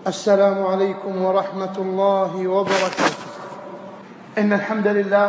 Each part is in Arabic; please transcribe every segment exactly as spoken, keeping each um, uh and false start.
السلام عليكم ورحمة الله وبركاته. إن الحمد لله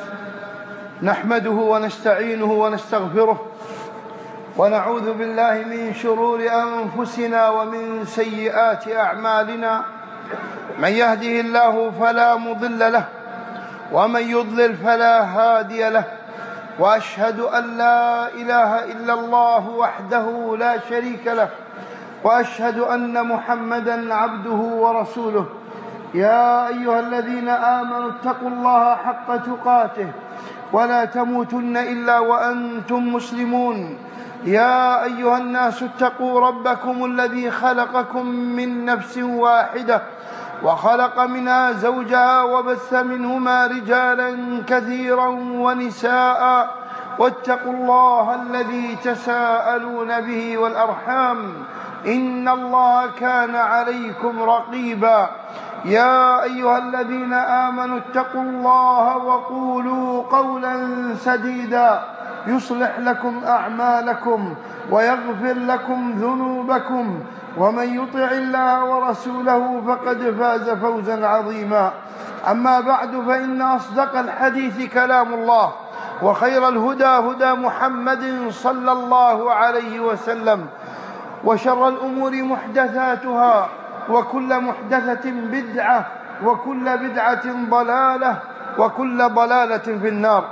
نحمده ونستعينه ونستغفره، ونعوذ بالله من شرور أنفسنا ومن سيئات أعمالنا. من يهده الله فلا مضل له، ومن يضلل فلا هادي له، وأشهد أن لا إله إلا الله وحده لا شريك له، وأشهد أن محمدًا عبده ورسوله. يا أيها الذين آمنوا اتقوا الله حق تقاته ولا تموتن إلا وأنتم مسلمون. يا أيها الناس اتقوا ربكم الذي خلقكم من نفس واحدة وخلق منها زوجها وبث منهما رجالا كثيرا ونساء، واتقوا الله الذي تساءلون به والأرحام، إن الله كان عليكم رقيبا. يا أيها الذين آمنوا اتقوا الله وقولوا قولا سديدا يصلح لكم أعمالكم ويغفر لكم ذنوبكم، ومن يطع الله ورسوله فقد فاز فوزا عظيما. أما بعد، فإن أصدق الحديث كلام الله، وخير الهدى هدى محمد صلى الله عليه وسلم، وشر الأمور محدثاتها، وكل محدثة بدعة، وكل بدعة ضلالة، وكل ضلالة في النار.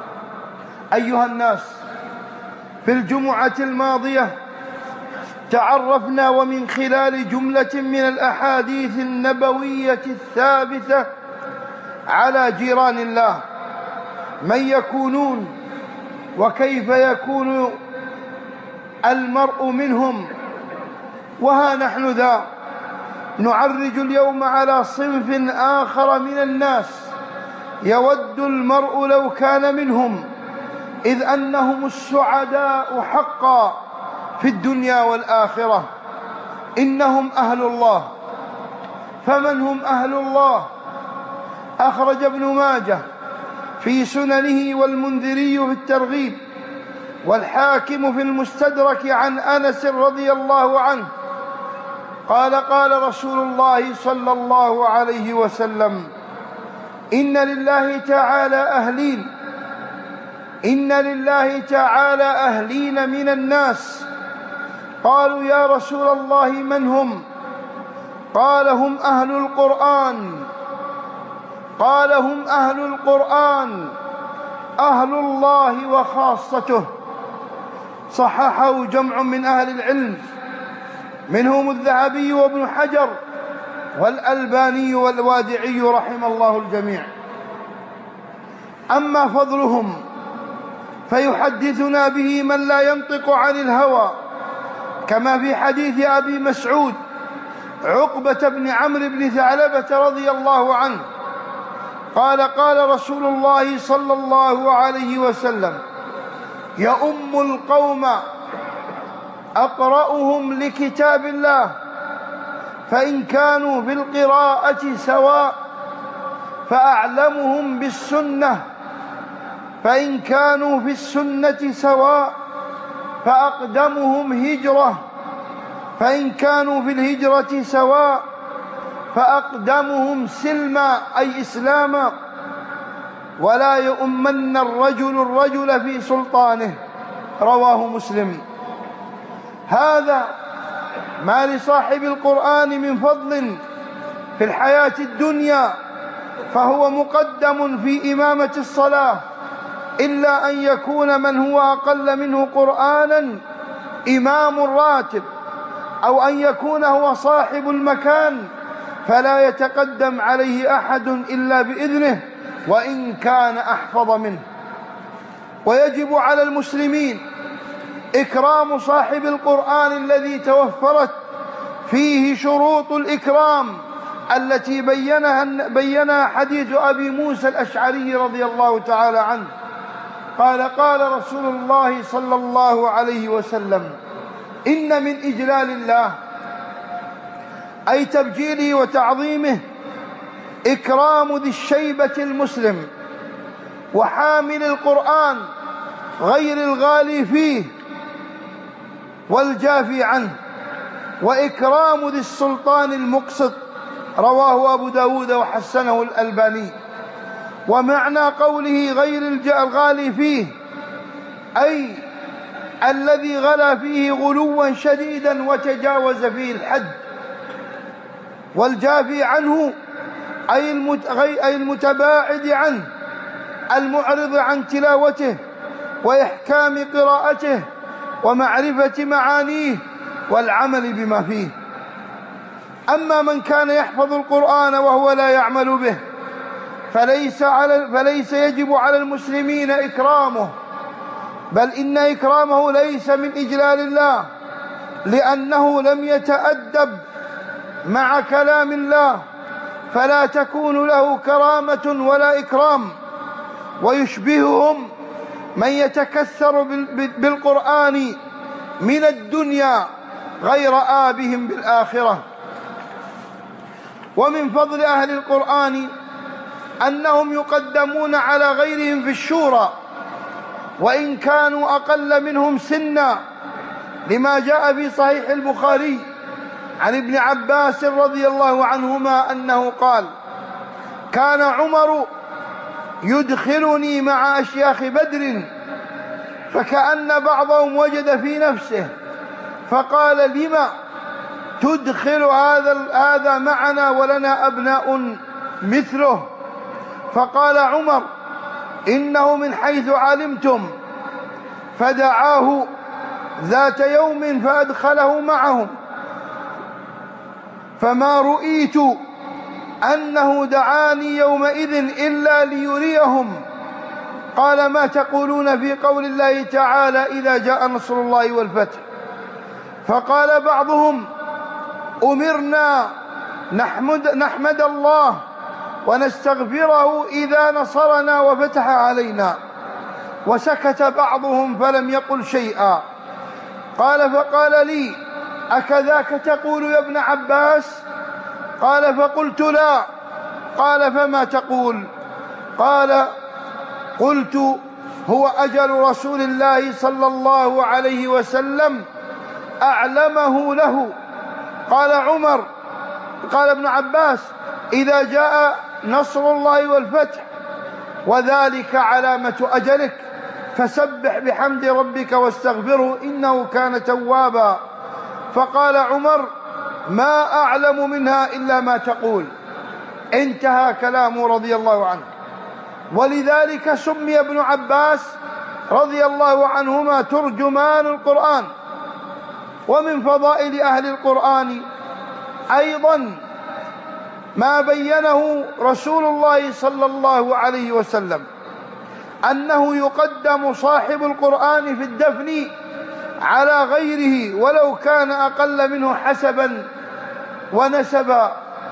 أيها الناس، في الجمعة الماضية تعرفنا ومن خلال جملة من الأحاديث النبوية الثابتة على جيران الله، من يكونون وكيف يكون المرء منهم. وها نحن ذا نعرج اليوم على صنف آخر من الناس يود المرء لو كان منهم، إذ أنهم السعداء حقا في الدنيا والآخرة. إنهم أهل الله. فمن هم أهل الله؟ أخرج ابن ماجه في سننه، والمنذري في الترغيب، والحاكم في المستدرك عن أنس رضي الله عنه قال: قال رسول الله صلى الله عليه وسلم: إن لله تعالى أهلين إن لله تعالى أهلين من الناس. قالوا: يا رسول الله من هم؟ قال: هم أهل القرآن. قال: هم أهل القرآن، أهل الله وخاصته. صححه جمع من أهل العلم، منهم الذهبي وابن حجر والألباني والوادعي رحم الله الجميع. أما فضلهم فيحدثنا به من لا ينطق عن الهوى، كما في حديث أبي مسعود عقبة بن عمرو بن ثعلبة رضي الله عنه قال: قال رسول الله صلى الله عليه وسلم: يؤم القوم أقرأهم لكتاب الله، فإن كانوا في القراءة سواء فأعلمهم بالسنة، فإن كانوا في السنة سواء فأقدمهم هجرة، فإن كانوا في الهجرة سواء فأقدمهم سلما أي إسلاما. ولا يؤمن الرجل الرجل في سلطانه. رواه مسلم. هذا ما لصاحب القرآن من فضل في الحياة الدنيا، فهو مقدم في إمامة الصلاة، إلا أن يكون من هو أقل منه قرآنا إمام راتب، أو أن يكون هو صاحب المكان، فلا يتقدم عليه أحد إلا بإذنه وإن كان أحفظ منه. ويجب على المسلمين إكرام صاحب القرآن الذي توفرت فيه شروط الإكرام التي بينها بينها حديث أبي موسى الأشعري رضي الله تعالى عنه قال: قال رسول الله صلى الله عليه وسلم: إن من إجلال الله، أي تبجيله وتعظيمه، إكرام ذي الشيبة المسلم وحامل القرآن غير الغالي فيه والجافي عنه. وإكرام ذي السلطان المقسط، رواه أبو داود وحسنه الألباني. ومعنى قوله غير الغالي فيه أي الذي غلا فيه غلوا شديدا وتجاوز فيه الحد، والجافي عنه أي المتباعد عنه، المعرض عن تلاوته وإحكام قراءته ومعرفة معانيه والعمل بما فيه. أما من كان يحفظ القرآن وهو لا يعمل به فليس, على فليس يجب على المسلمين إكرامه، بل إن إكرامه ليس من إجلال الله، لأنه لم يتأدب مع كلام الله، فلا تكون له كرامة ولا إكرام. ويشبههم من يتكثر بالقرآن من الدنيا غير آبهم بالآخرة. ومن فضل أهل القرآن أنهم يقدمون على غيرهم في الشورى وإن كانوا أقل منهم سنا، لما جاء في صحيح البخاري عن ابن عباس رضي الله عنهما أنه قال: كان عمر يدخلني مع أشياخ بدر فكأن بعضهم وجد في نفسه فقال: لما تدخل هذا هذا معنا ولنا أبناء مثله؟ فقال عمر: إنه من حيث علمتم. فدعاه ذات يوم فأدخله معهم، فما رؤيت أنه دعاني يومئذ إلا ليريهم. قال: ما تقولون في قول الله تعالى إذا جاء نصر الله والفتح؟ فقال بعضهم: أمرنا نحمد, نحمد الله ونستغفره إذا نصرنا وفتح علينا. وسكت بعضهم فلم يقل شيئا. قال: فقال لي: أكذاك تقول يا ابن عباس؟ قال: فقلت: لا. قال: فما تقول؟ قال: قلت: هو أجل رسول الله صلى الله عليه وسلم أعلمه له. قال عمر قال ابن عباس: إذا جاء نصر الله والفتح، وذلك علامة أجلك، فسبح بحمد ربك واستغفره إنه كان توابا. فقال عمر: ما أعلم منها إلا ما تقول. انتهى كلامه رضي الله عنه. ولذلك سمي ابن عباس رضي الله عنهما ترجمان القرآن. ومن فضائل أهل القرآن أيضا ما بينه رسول الله صلى الله عليه وسلم، أنه يقدم صاحب القرآن في الدفن على غيره ولو كان أقل منه حسبا ونسبا،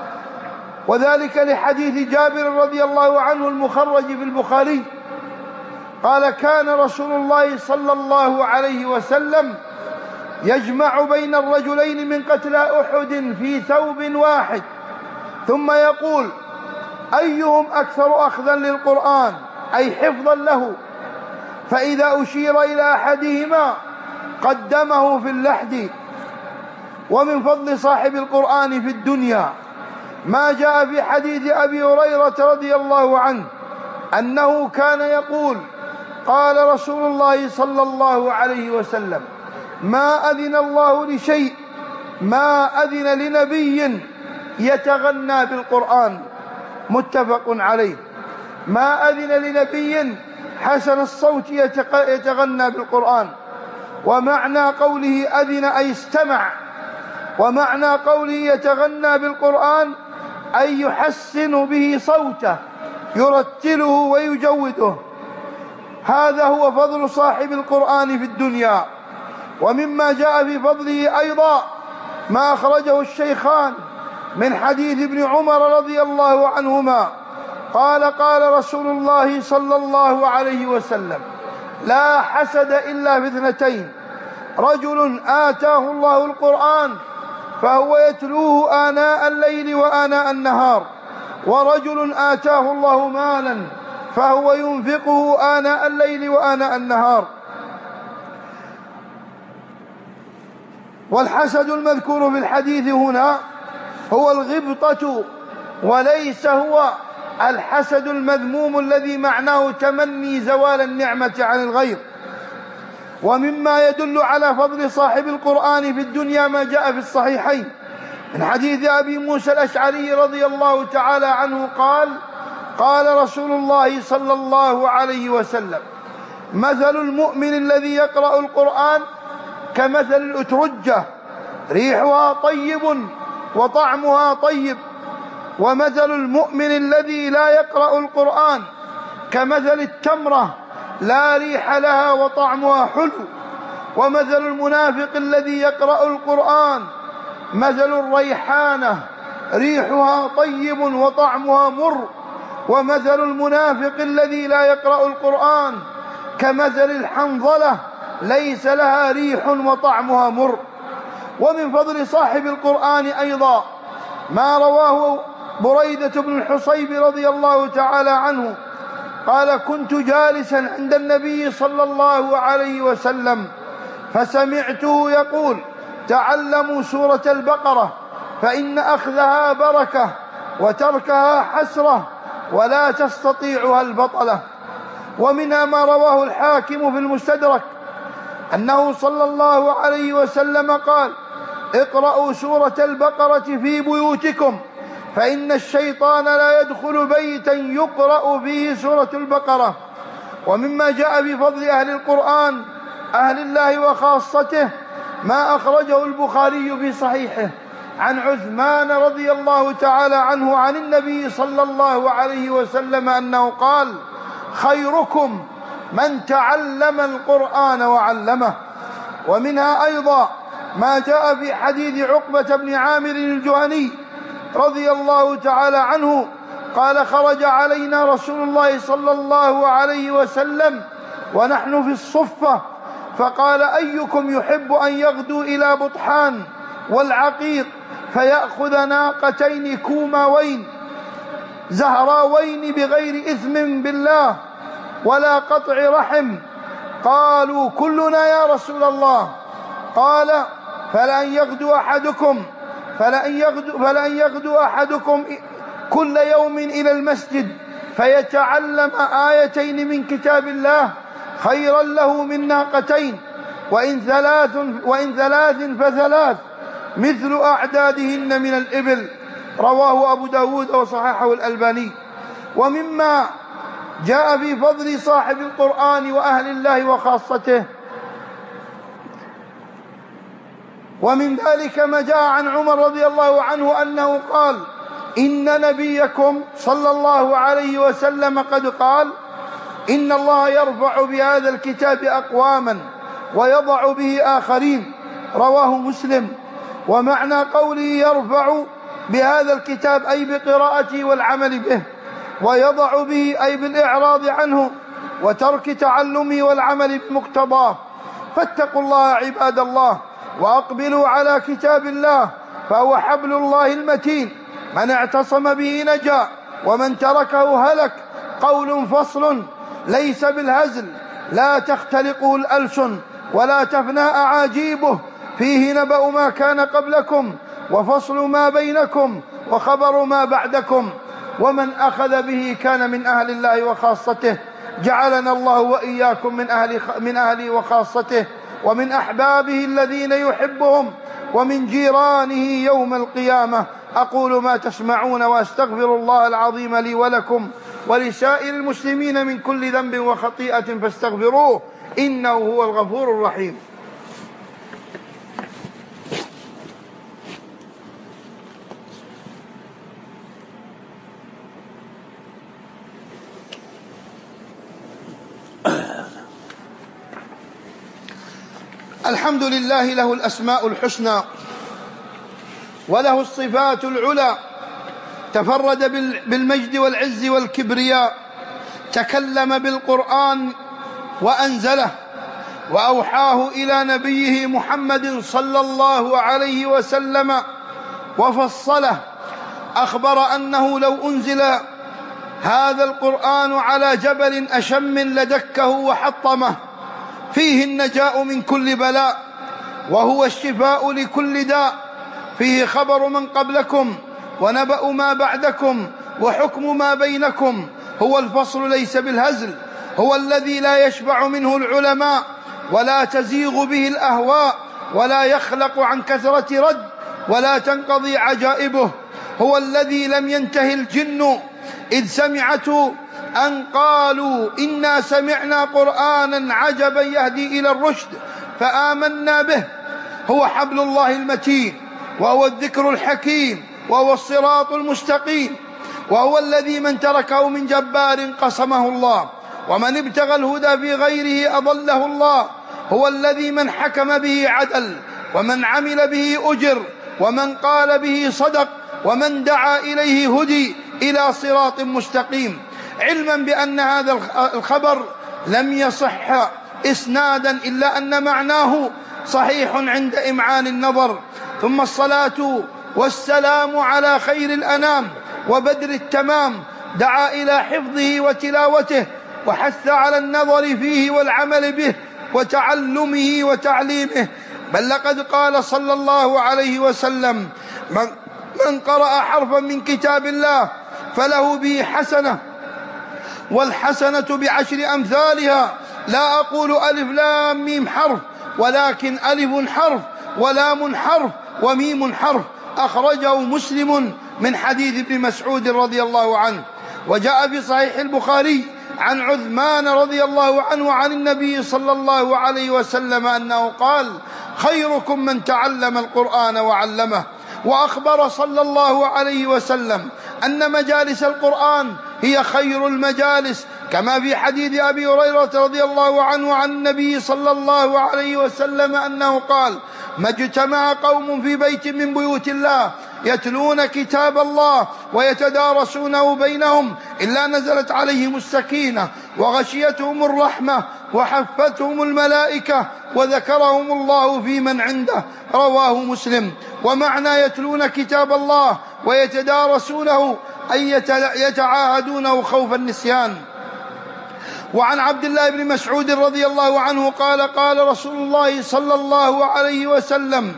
وذلك لحديث جابر رضي الله عنه المخرج في البخاري قال: كان رسول الله صلى الله عليه وسلم يجمع بين الرجلين من قتلى أحد في ثوب واحد، ثم يقول: أيهم أكثر أخذا للقرآن أي حفظا له؟ فإذا أشير إلى أحدهما قدمه في اللحد. ومن فضل صاحب القرآن في الدنيا ما جاء في حديث أبي هريرة رضي الله عنه أنه كان يقول: قال رسول الله صلى الله عليه وسلم: ما أذن الله لشيء ما أذن لنبي يتغنى بالقرآن. متفق عليه. ما أذن لنبي حسن الصوت يتغنى بالقرآن. ومعنى قوله أذن أي استمع، ومعنى قوله يتغنى بالقرآن أي يحسن به صوته، يرتله ويجوده. هذا هو فضل صاحب القرآن في الدنيا. ومما جاء في فضله أيضا ما أخرجه الشيخان من حديث ابن عمر رضي الله عنهما قال: قال رسول الله صلى الله عليه وسلم: لا حسد إلا في اثنتين: رجل آتاه الله القرآن فهو يتلوه آناء الليل وآناء النهار، ورجل آتاه الله مالا فهو ينفقه آناء الليل وآناء النهار. والحسد المذكور في الحديث هنا هو الغبطة، وليس هو الحسد المذموم الذي معناه تمني زوال النعمة عن الغير. ومما يدل على فضل صاحب القرآن في الدنيا ما جاء في الصحيحين من حديث أبي موسى الأشعري رضي الله تعالى عنه قال: قال رسول الله صلى الله عليه وسلم: مثل المؤمن الذي يقرأ القرآن كمثل الأترجة ريحها طيب وطعمها طيب، ومثل المؤمن الذي لا يقرأ القرآن كمثل التمرة لا ريح لها وطعمها حلو، ومثل المنافق الذي يقرأ القرآن مثل الريحانة ريحها طيب وطعمها مر، ومثل المنافق الذي لا يقرأ القرآن كمثل الحنظلة ليس لها ريح وطعمها مر. ومن فضل صاحب القرآن أيضا ما رواه بريدة بن الحصيب رضي الله تعالى عنه قال: كنت جالسا عند النبي صلى الله عليه وسلم فسمعته يقول: تعلموا سورة البقرة فإن أخذها بركة وتركها حسرة ولا تستطيعها البطلة. ومنها ما رواه الحاكم في المستدرك أنه صلى الله عليه وسلم قال: اقرأوا سورة البقرة في بيوتكم فإن الشيطان لا يدخل بيتا يقرأ فيه سورة البقرة. ومما جاء بفضل أهل القرآن أهل الله وخاصته ما أخرجه البخاري في صحيحه عن عثمان رضي الله تعالى عنه عن النبي صلى الله عليه وسلم أنه قال: خيركم من تعلم القرآن وعلمه. ومنها أيضا ما جاء في حديث عقبة بن عامر الجهني رضي الله تعالى عنه قال: خرج علينا رسول الله صلى الله عليه وسلم ونحن في الصفة فقال: أيكم يحب أن يغدو إلى بطحان والعقيق فيأخذ ناقتين كوماوين زهراوين بغير إثم بالله ولا قطع رحم؟ قالوا: كلنا يا رسول الله. قال: فلأن يغدو أحدكم فلأن يغدو, فلأن يغدو أحدكم كل يوم إلى المسجد فيتعلم آيتين من كتاب الله خيرا له من ناقتين، وإن ثلاث, وإن ثلاث فثلاث مثل أعدادهن من الإبل. رواه أبو داود وصححه الألباني. ومما جاء في فضل صاحب القرآن وأهل الله وخاصته ومن ذلك ما جاء عن عمر رضي الله عنه أنه قال: إن نبيكم صلى الله عليه وسلم قد قال: إن الله يرفع بهذا الكتاب أقواما ويضع به آخرين. رواه مسلم. ومعنى قوله يرفع بهذا الكتاب أي بقراءته والعمل به، ويضع به أي بالإعراض عنه وترك تعلمه والعمل بمقتضاه. فاتقوا الله عباد الله وأقبلوا على كتاب الله فهو حبل الله المتين، من اعتصم به نجا ومن تركه هلك. قول فصل ليس بالهزل لا تختلقه الألسن ولا تفنى أعاجيبه، فيه نبأ ما كان قبلكم وفصل ما بينكم وخبر ما بعدكم. ومن أخذ به كان من أهل الله وخاصته. جعلنا الله وإياكم من أهل, من أهل وخاصته ومن أحبابه الذين يحبهم ومن جيرانه يوم القيامة. أقول ما تسمعون وأستغفر الله العظيم لي ولكم ولسائر المسلمين من كل ذنب وخطيئة فاستغفروه إنه هو الغفور الرحيم. الحمد لله له الأسماء الحسنى وله الصفات العلى، تفرد بالمجد والعز والكبرياء، تكلم بالقرآن وأنزله وأوحاه إلى نبيه محمد صلى الله عليه وسلم وفصله. أخبر أنه لو أنزل هذا القرآن على جبل أشم لدكه وحطمه، فيه النجاء من كل بلاء وهو الشفاء لكل داء، فيه خبر من قبلكم ونبأ ما بعدكم وحكم ما بينكم. هو الفصل ليس بالهزل، هو الذي لا يشبع منه العلماء ولا تزيغ به الأهواء ولا يخلق عن كثرة رد ولا تنقضي عجائبه. هو الذي لم ينته الجن إذ سمعته أن قالوا إنا سمعنا قرآنا عجبا يهدي إلى الرشد فآمنا به. هو حبل الله المتين، وهو الذكر الحكيم، وهو الصراط المستقيم، وهو الذي من تركه من جبار قصمه الله، ومن ابتغى الهدى في غيره أضله الله. هو الذي من حكم به عدل، ومن عمل به أجر، ومن قال به صدق، ومن دعا إليه هدي إلى صراط مستقيم. علما بأن هذا الخبر لم يصح إسنادا إلا أن معناه صحيح عند إمعان النظر. ثم الصلاة والسلام على خير الأنام وبدر التمام، دعا إلى حفظه وتلاوته، وحث على النظر فيه والعمل به وتعلمه وتعليمه. بل لقد قال صلى الله عليه وسلم: من, من قرأ حرفا من كتاب الله فله به حسنة، والحسنة بعشر أمثالها. لا أقول ألف لام ميم حرف، ولكن ألف حرف ولام حرف وميم حرف. أخرجه مسلم من حديث ابن مسعود رضي الله عنه. وجاء في صحيح البخاري عن عثمان رضي الله عنه عن النبي صلى الله عليه وسلم أنه قال: خيركم من تعلم القرآن وعلمه. وأخبر صلى الله عليه وسلم أن مجالس القرآن هي خير المجالس، كما في حديث أبي هريرة رضي الله عنه عن النبي صلى الله عليه وسلم أنه قال: ما اجتمع قوم في بيت من بيوت الله يتلون كتاب الله ويتدارسونه بينهم إلا نزلت عليهم السكينة وغشيتهم الرحمة وحفتهم الملائكة وذكرهم الله في من عنده. رواه مسلم. ومعنى يتلون كتاب الله ويتدارسونه أي يتعاهدونه خوف النسيان. وعن عبد الله بن مسعود رضي الله عنه قال: قال رسول الله صلى الله عليه وسلم: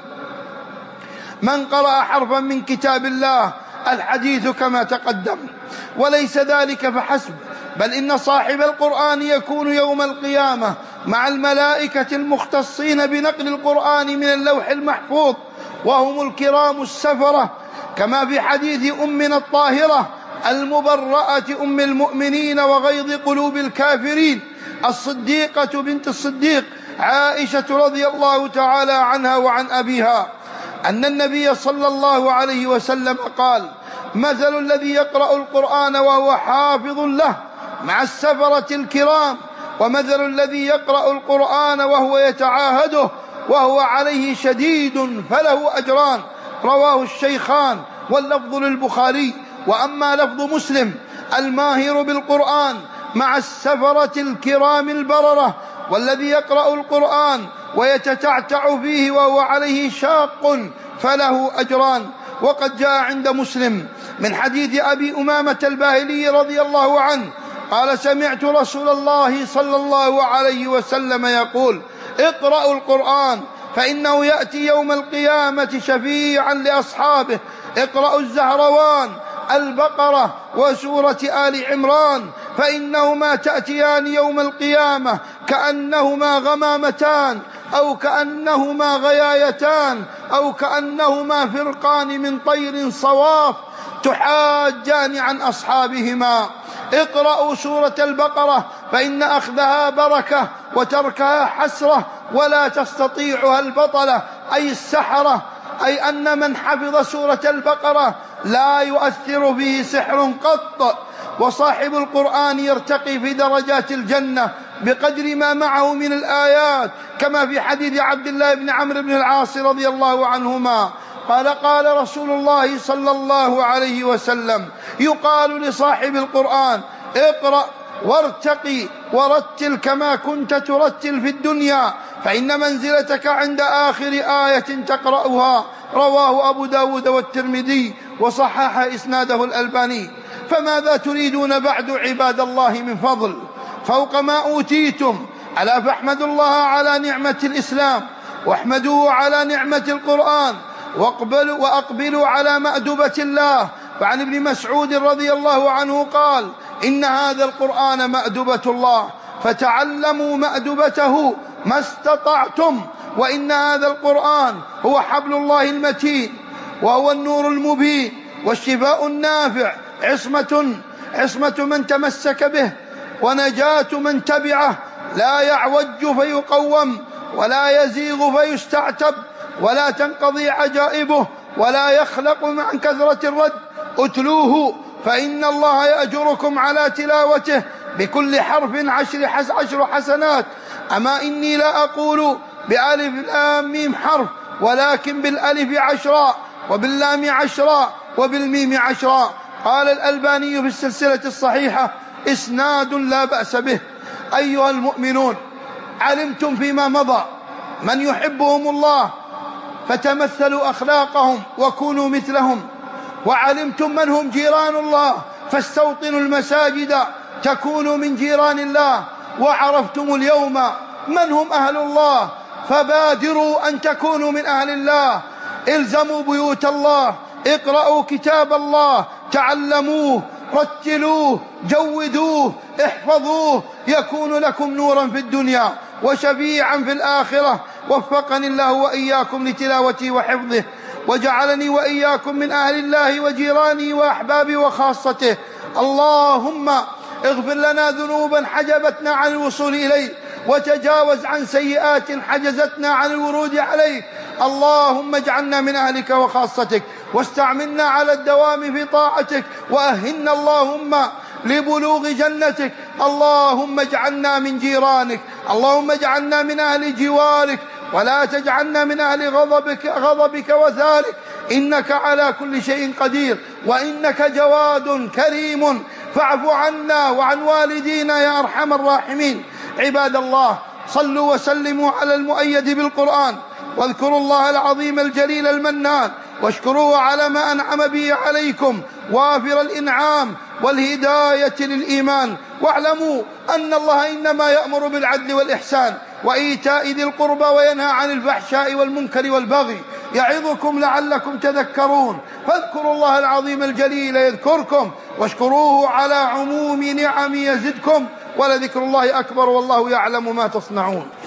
من قرأ حرفا من كتاب الله. الحديث كما تقدم. وليس ذلك فحسب، بل إن صاحب القرآن يكون يوم القيامة مع الملائكة المختصين بنقل القرآن من اللوح المحفوظ، وهم الكرام السفرة، كما في حديث أمنا الطاهرة المبرأة أم المؤمنين وغيظ قلوب الكافرين الصديقة بنت الصديق عائشة رضي الله تعالى عنها وعن أبيها أن النبي صلى الله عليه وسلم قال: مثل الذي يقرأ القرآن وهو حافظ له مع السفرة الكرام، ومثل الذي يقرأ القرآن وهو يتعاهده وهو عليه شديد فله أجران. رواه الشيخان، واللفظ للبخاري. وأما لفظ مسلم: الماهر بالقرآن مع السفرة الكرام البررة، والذي يقرأ القرآن ويتتعتع فيه وهو عليه شاق فله أجران. وقد جاء عند مسلم من حديث أبي أمامة الباهلي رضي الله عنه قال: سمعت رسول الله صلى الله عليه وسلم يقول: اقرأوا القرآن فإنه يأتي يوم القيامة شفيعا لأصحابه. اقرأوا الزهروان، البقرة وسورة آل عمران، فإنهما تأتيان يوم القيامة كأنهما غمامتان أو كأنهما غيايتان أو كأنهما فرقان من طير صواف تحاجان عن أصحابهما. اقرأوا سورة البقرة فإن أخذها بركة وتركها حسرة ولا تستطيعها البطلة أي السحرة، أي أن من حفظ سورة البقرة لا يؤثر به سحر قط. وصاحب القرآن يرتقي في درجات الجنة بقدر ما معه من الآيات، كما في حديث عبد الله بن عمرو بن العاص رضي الله عنهما قال: قال رسول الله صلى الله عليه وسلم: يقال لصاحب القرآن: اقرأ وارتقي ورتل كما كنت ترتل في الدنيا، فإن منزلتك عند آخر آية تقرأها. رواه أبو داود والترمذي وصحح إسناده الألباني. فماذا تريدون بعد عباد الله من فضل فوق ما أوتيتم؟ ألا فاحمدوا الله على نعمة الإسلام واحمدوه على نعمة القرآن واقبلوا وأقبلوا على مأدبة الله. فعن ابن مسعود رضي الله عنه قال: إن هذا القرآن مأدبة الله فتعلموا مأدبته ما استطعتم، وإن هذا القرآن هو حبل الله المتين وهو النور المبين والشفاء النافع، عصمة عصمة من تمسك به ونجاة من تبعه، لا يعوج فيقوم ولا يزيغ فيستعتب ولا تنقضي عجائبه ولا يخلق عن كثرة الرد. اتلوه فإن الله يأجركم على تلاوته بكل حرف عشر, حس عشر حسنات. أما إني لا أقول بألف لام ميم حرف، ولكن بالألف عشرا وباللام عشرا وبالميم عشرا. قال الألباني في السلسلة الصحيحة: إسناد لا بأس به. أيها المؤمنون، علمتم فيما مضى من يحبهم الله فتمثلوا أخلاقهم وكونوا مثلهم، وعلمتم من هم جيران الله فاستوطنوا المساجد تكونوا من جيران الله، وعرفتم اليوم من هم أهل الله فبادروا أن تكونوا من أهل الله. الزموا بيوت الله، اقرأوا كتاب الله، تعلموه، رتلوه، جودوه، احفظوه، يكون لكم نورا في الدنيا وشفيعا في الآخرة. وفقني الله وإياكم لتلاوته وحفظه، وجعلني وإياكم من أهل الله وجيرانه وأحبابه وخاصته. اللهم اغفر لنا ذنوبا حجبتنا عن الوصول إليه، وتجاوز عن سيئات حجزتنا عن الورود عليك. اللهم اجعلنا من أهلك وخاصتك، واستعملنا على الدوام في طاعتك، وأهلنا اللهم لبلوغ جنتك. اللهم اجعلنا من جيرانك، اللهم اجعلنا من أهل جوارك، ولا تجعلنا من أهل غضبك, غضبك وثارك. إنك على كل شيء قدير، وإنك جواد كريم، فاعف عنا وعن والدينا يا أرحم الراحمين. عباد الله، صلوا وسلموا على المؤيد بالقرآن، واذكروا الله العظيم الجليل المنان، واشكروه على ما أنعم به عليكم وافر الإنعام والهداية للإيمان. واعلموا أن الله إنما يأمر بالعدل والإحسان وإيتاء ذي القربى وينهى عن الفحشاء والمنكر والبغي، يعظكم لعلكم تذكرون. فاذكروا الله العظيم الجليل يذكركم، واشكروه على عموم نعم يزدكم، ولذكر الله أكبر، والله يعلم ما تصنعون.